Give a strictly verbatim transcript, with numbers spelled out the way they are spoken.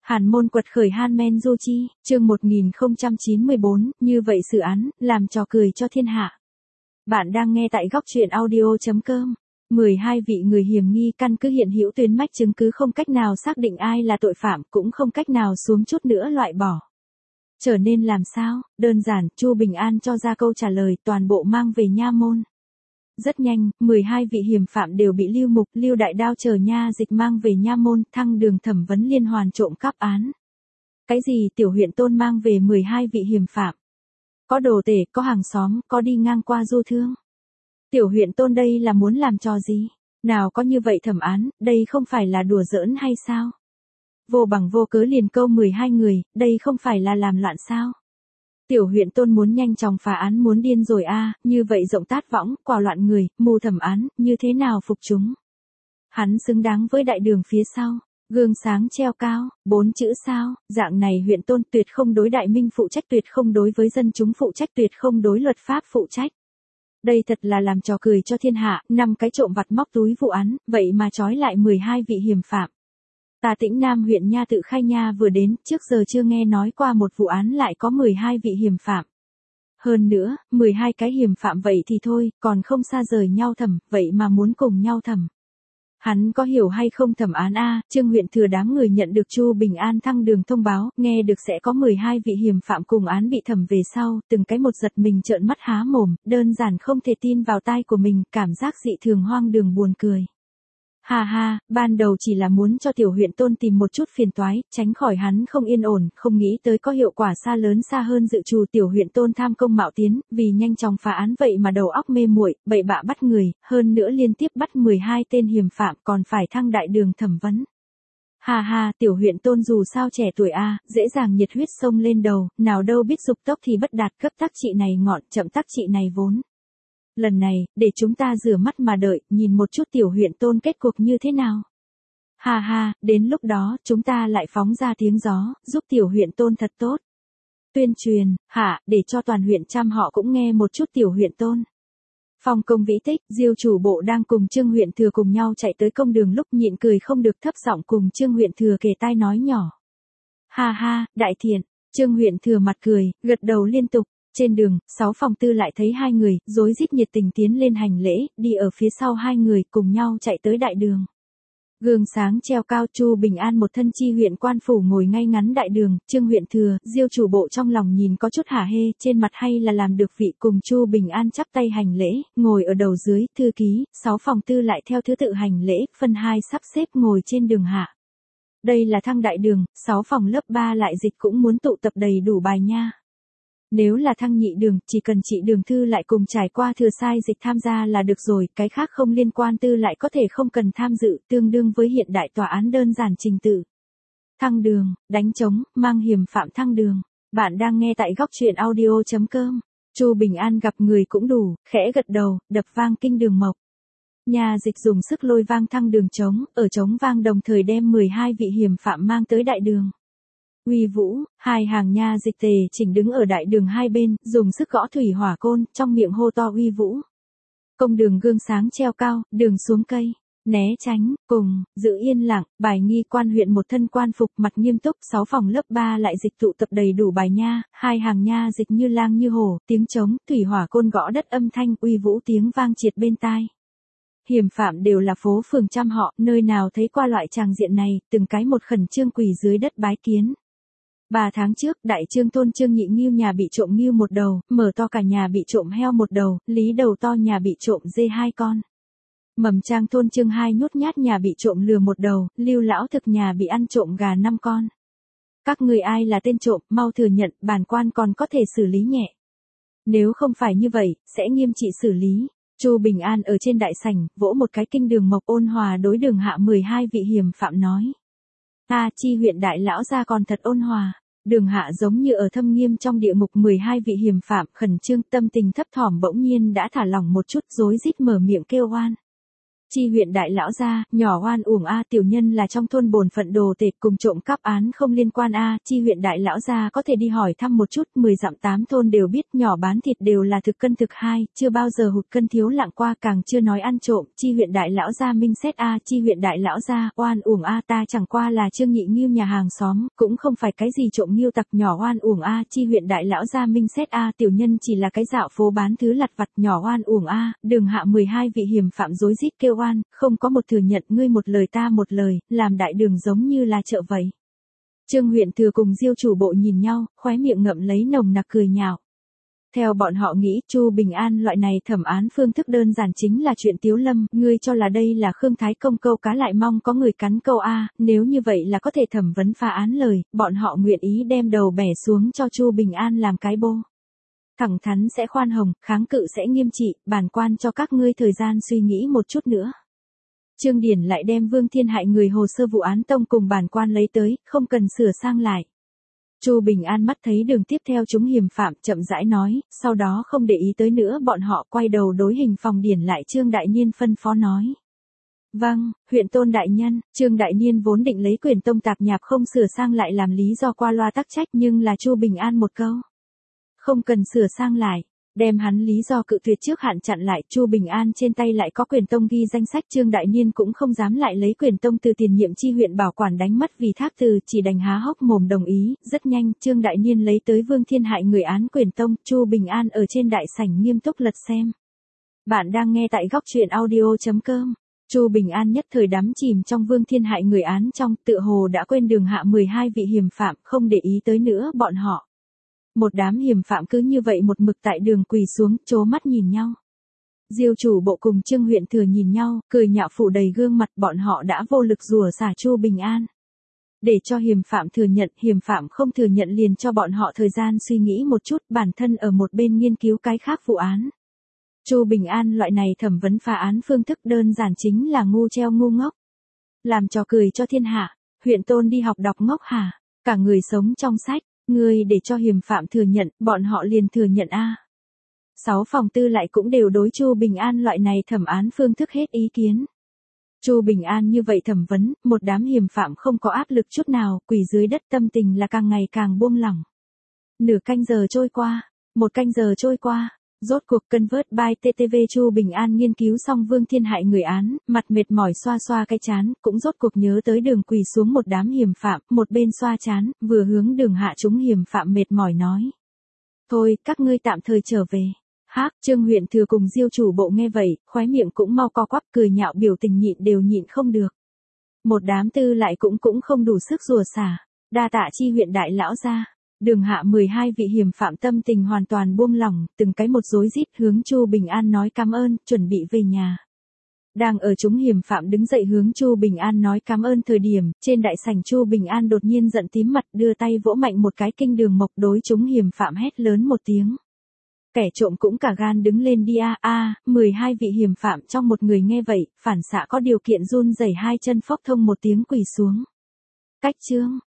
Hàn Môn quật khởi Hanmen Du Chi, chương một nghìn không trăm chín mươi bốn, như vậy xử án, làm trò cười cho thiên hạ. Bạn đang nghe tại góc truyện audio chấm com. mười hai vị người hiểm nghi căn cứ hiện hữu tuyến mách chứng cứ không cách nào xác định ai là tội phạm, cũng không cách nào xuống chút nữa loại bỏ. Trở nên làm sao? Đơn giản, Chu Bình An cho ra câu trả lời, toàn bộ mang về nha môn. Rất nhanh, mười hai vị hiểm phạm đều bị Lưu Mục, Lưu Đại Đao chờ nha dịch mang về nha môn, thăng đường thẩm vấn liên hoàn trộm cắp án. Cái gì? Tiểu huyện Tôn mang về mười hai vị hiểm phạm? Có đồ tể, có hàng xóm, có đi ngang qua du thương. Tiểu huyện Tôn đây là muốn làm trò gì? Nào có như vậy thẩm án, đây không phải là đùa giỡn hay sao? Vô bằng vô cớ liền câu mười hai người, đây không phải là làm loạn sao? Tiểu huyện Tôn muốn nhanh chóng phá án, muốn điên rồi a, à, như vậy rộng tát võng, quả loạn người, mù thẩm án, như thế nào phục chúng? Hắn xứng đáng với đại đường phía sau, gương sáng treo cao, bốn chữ sao, dạng này huyện Tôn tuyệt không đối đại minh phụ trách, tuyệt không đối với dân chúng phụ trách, tuyệt không đối luật pháp phụ trách. Đây thật là làm trò cười cho thiên hạ, năm cái trộm vặt móc túi vụ án, vậy mà trói lại mười hai vị hiểm phạm. Ta Tĩnh Nam huyện nha tự khai nha vừa đến, trước giờ chưa nghe nói qua một vụ án lại có mười hai vị hiểm phạm. Hơn nữa, mười hai cái hiểm phạm vậy thì thôi, còn không xa rời nhau thẩm, vậy mà muốn cùng nhau thẩm. Hắn có hiểu hay không thẩm án a? Trương huyện thừa đám người nhận được Chu Bình An thăng đường thông báo, nghe được sẽ có mười hai vị hiểm phạm cùng án bị thẩm về sau, từng cái một giật mình trợn mắt há mồm, đơn giản không thể tin vào tai của mình, cảm giác dị thường hoang đường buồn cười. Ha ha, ban đầu chỉ là muốn cho tiểu huyện Tôn tìm một chút phiền toái, tránh khỏi hắn không yên ổn, không nghĩ tới có hiệu quả xa lớn xa hơn dự trù. Tiểu huyện Tôn tham công mạo tiến, vì nhanh chóng phá án vậy mà đầu óc mê muội, bậy bạ bắt người, hơn nữa liên tiếp bắt mười hai tên hiểm phạm, còn phải thăng đại đường thẩm vấn. Ha ha, tiểu huyện Tôn dù sao trẻ tuổi a, dễ dàng nhiệt huyết sông lên đầu, nào đâu biết dục tốc thì bất đạt, cấp tắc trị này ngọn, chậm tắc trị này vốn. Lần này, để chúng ta rửa mắt mà đợi, nhìn một chút tiểu huyện Tôn kết cục như thế nào. Ha ha, đến lúc đó, chúng ta lại phóng ra tiếng gió, giúp tiểu huyện Tôn thật tốt. Tuyên truyền, hả, để cho toàn huyện trăm họ cũng nghe một chút tiểu huyện Tôn. Phòng công vĩ tích, Diêu chủ bộ đang cùng Trương huyện thừa cùng nhau chạy tới công đường, lúc nhịn cười không được thấp giọng cùng Trương huyện thừa kề tai nói nhỏ. Ha ha, đại thiện, Trương huyện thừa mặt cười, gật đầu liên tục. Trên đường, sáu phòng tư lại thấy hai người, rối rít nhiệt tình tiến lên hành lễ, đi ở phía sau hai người, cùng nhau chạy tới đại đường. Gương sáng treo cao, Chu Bình An một thân chi huyện quan phủ ngồi ngay ngắn đại đường, Trương huyện thừa, Diêu chủ bộ trong lòng nhìn có chút hả hê, trên mặt hay là làm được vị, cùng Chu Bình An chắp tay hành lễ, ngồi ở đầu dưới, thư ký, sáu phòng tư lại theo thứ tự hành lễ, phân hai sắp xếp ngồi trên đường hạ. Đây là thăng đại đường, sáu phòng lớp ba lại dịch cũng muốn tụ tập đầy đủ bài nha. Nếu là thăng nhị đường, chỉ cần chị đường thư lại cùng trải qua thừa sai dịch tham gia là được rồi, cái khác không liên quan tư lại có thể không cần tham dự, tương đương với hiện đại tòa án đơn giản trình tự. Thăng đường, đánh trống, mang hiểm phạm thăng đường. Bạn đang nghe tại góc truyện audio chấm com. Chu Bình An gặp người cũng đủ, khẽ gật đầu, đập vang kinh đường mộc. Nhà dịch dùng sức lôi vang thăng đường trống, ở trống vang đồng thời đem mười hai vị hiểm phạm mang tới đại đường. Uy vũ, hai hàng nha dịch tề chỉnh đứng ở đại đường hai bên, dùng sức gõ thủy hỏa côn, trong miệng hô to uy vũ. Công đường gương sáng treo cao, đường xuống cây, né tránh, cùng, giữ yên lặng, bài nghi quan huyện một thân quan phục mặt nghiêm túc, sáu phòng lớp ba lại dịch tụ tập đầy đủ bài nha, hai hàng nha dịch như lang như hổ, tiếng trống, thủy hỏa côn gõ đất âm thanh uy vũ tiếng vang triệt bên tai. Hiểm phạm đều là phố phường trăm họ, nơi nào thấy qua loại tràng diện này, từng cái một khẩn trương quỳ dưới đất bái kiến. Ba tháng trước, đại trương thôn Trương Nhị Ngưu nhà bị trộm ngưu một đầu, Mở to cả nhà bị trộm heo một đầu, Lý Đầu to nhà bị trộm dê hai con. Mầm Trang thôn Trương Hai nhút nhát nhà bị trộm lừa một đầu, Lưu Lão Thực nhà bị ăn trộm gà năm con. Các người ai là tên trộm, mau thừa nhận, bản quan còn có thể xử lý nhẹ. Nếu không phải như vậy, sẽ nghiêm trị xử lý. Chu Bình An ở trên đại sảnh, vỗ một cái kinh đường mộc, ôn hòa đối đường hạ mười hai vị hiểm phạm nói. Ta chi huyện đại lão gia còn thật ôn hòa. Đường hạ giống như ở thâm nghiêm trong địa ngục, mười hai vị hiểm phạm khẩn trương tâm tình thấp thỏm bỗng nhiên đã thả lỏng một chút, rối rít mở miệng kêu oan. Chi huyện đại lão gia, nhỏ oan uổng a, tiểu nhân là trong thôn bổn phận đồ tể, cùng trộm cắp án không liên quan a, chi huyện đại lão gia có thể đi hỏi thăm một chút, mười dặm tám thôn đều biết, nhỏ bán thịt đều là thực cân thực hai, chưa bao giờ hụt cân thiếu lạng qua, càng chưa nói ăn trộm, chi huyện đại lão gia minh xét a, chi huyện đại lão gia, oan uổng a, ta chẳng qua là Trương Nhị Nghiêu nhà hàng xóm, cũng không phải cái gì trộm nghiêu tặc, nhỏ oan uổng a, chi huyện đại lão gia minh xét a, tiểu nhân chỉ là cái dạo phố bán thứ lặt vặt, nhỏ oan uổng a, đường hạ mười hai vị hiểm phạm rối rít kêu oan, không có một thừa nhận, ngươi một lời ta một lời, làm đại đường giống như là chợ vậy. Trương huyện thừa cùng Diêu chủ bộ nhìn nhau, khóe miệng ngậm lấy nồng nặc cười nhạo. Theo bọn họ nghĩ, Chu Bình An loại này thẩm án phương thức đơn giản chính là chuyện tiếu lâm, ngươi cho là đây là Khương Thái Công câu cá lại mong có người cắn câu a, nếu như vậy là có thể thẩm vấn phá án lời, bọn họ nguyện ý đem đầu bẻ xuống cho Chu Bình An làm cái bô. Thẳng thắn sẽ khoan hồng, kháng cự sẽ nghiêm trị, bản quan cho các ngươi thời gian suy nghĩ một chút nữa. Trương Điển lại đem Vương Thiên hại người hồ sơ vụ án tông cùng bản quan lấy tới, không cần sửa sang lại. Chu Bình An mắt thấy đường tiếp theo chúng hiểm phạm, chậm rãi nói, sau đó không để ý tới nữa, bọn họ quay đầu đối hình phòng Điển lại Trương Đại Niên phân phó nói. Vâng, huyện tôn đại nhân, Trương Đại Niên vốn định lấy quyền tông tạp nhạp không sửa sang lại làm lý do qua loa tắc trách, nhưng là Chu Bình An một câu. Không cần sửa sang lại. Đem hắn lý do cự tuyệt trước hạn chặn lại, Chu Bình An trên tay lại có quyền tông ghi danh sách, Trương Đại Niên cũng không dám lại lấy quyền tông từ tiền nhiệm chi huyện bảo quản đánh mất vì thác từ, chỉ đành há hốc mồm đồng ý, rất nhanh, Trương Đại Niên lấy tới Vương Thiên hại người án quyền tông, Chu Bình An ở trên đại sảnh nghiêm túc lật xem. Bạn đang nghe tại góc truyện audio chấm com. Chu Bình An nhất thời đắm chìm trong Vương Thiên hại người án trong, tựa hồ đã quên đường hạ mười hai vị hiểm phạm, không để ý tới nữa bọn họ. Một đám hiểm phạm cứ như vậy một mực tại đường quỳ xuống, chố mắt nhìn nhau. Diêu chủ bộ cùng Trương huyện thừa nhìn nhau, cười nhạo phủ đầy gương mặt, bọn họ đã vô lực rủa xả Chu Bình An. Để cho hiểm phạm thừa nhận, hiểm phạm không thừa nhận liền cho bọn họ thời gian suy nghĩ một chút, bản thân ở một bên nghiên cứu cái khác vụ án. Chu Bình An loại này thẩm vấn phá án phương thức đơn giản chính là ngu treo ngu ngốc. Làm trò cười cho thiên hạ, huyện tôn đi học đọc ngốc hả, cả người sống trong sách. Ngươi để cho hiểm phạm thừa nhận, bọn họ liền thừa nhận a. Sáu phòng tư lại cũng đều đối Chu Bình An loại này thẩm án phương thức hết ý kiến. Chu Bình An như vậy thẩm vấn, một đám hiểm phạm không có áp lực chút nào, quỳ dưới đất tâm tình là càng ngày càng buông lỏng. Nửa canh giờ trôi qua, một canh giờ trôi qua. Rốt cuộc Convert by tê tê vê Chu Bình An nghiên cứu xong Vương Thiên hại người án, mặt mệt mỏi xoa xoa cái chán, cũng rốt cuộc nhớ tới đường quỳ xuống một đám hiểm phạm, một bên xoa chán, vừa hướng đường hạ chúng hiểm phạm mệt mỏi nói. Thôi, các ngươi tạm thời trở về. Hác, Trương huyện thừa cùng Diêu chủ bộ nghe vậy, khóe miệng cũng mau co quắp cười nhạo biểu tình nhịn đều nhịn không được. Một đám tư lại cũng cũng không đủ sức rùa xả, đa tạ chi huyện đại lão gia. Đường hạ mười hai vị hiểm phạm tâm tình hoàn toàn buông lỏng, từng cái một rối rít hướng Chu Bình An nói cảm ơn, chuẩn bị về nhà. Đang ở chúng hiểm phạm đứng dậy hướng Chu Bình An nói cảm ơn thời điểm, trên đại sảnh Chu Bình An đột nhiên giận tím mặt đưa tay vỗ mạnh một cái kinh đường mộc đối chúng hiểm phạm hét lớn một tiếng. Kẻ trộm cũng cả gan đứng lên đi a a, mười hai vị hiểm phạm trong một người nghe vậy, phản xạ có điều kiện run rẩy hai chân phốc thông một tiếng quỳ xuống. Cách chương.